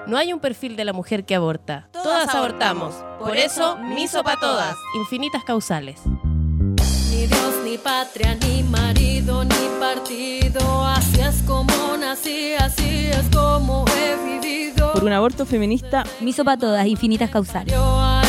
No hay un perfil de la mujer que aborta. Todas abortamos. Por eso, miso pa' todas. Infinitas causales. Ni Dios, ni patria, ni marido, ni partido. Así es como nací, así es como he vivido. Por un aborto feminista, miso pa' todas, infinitas causales. Yo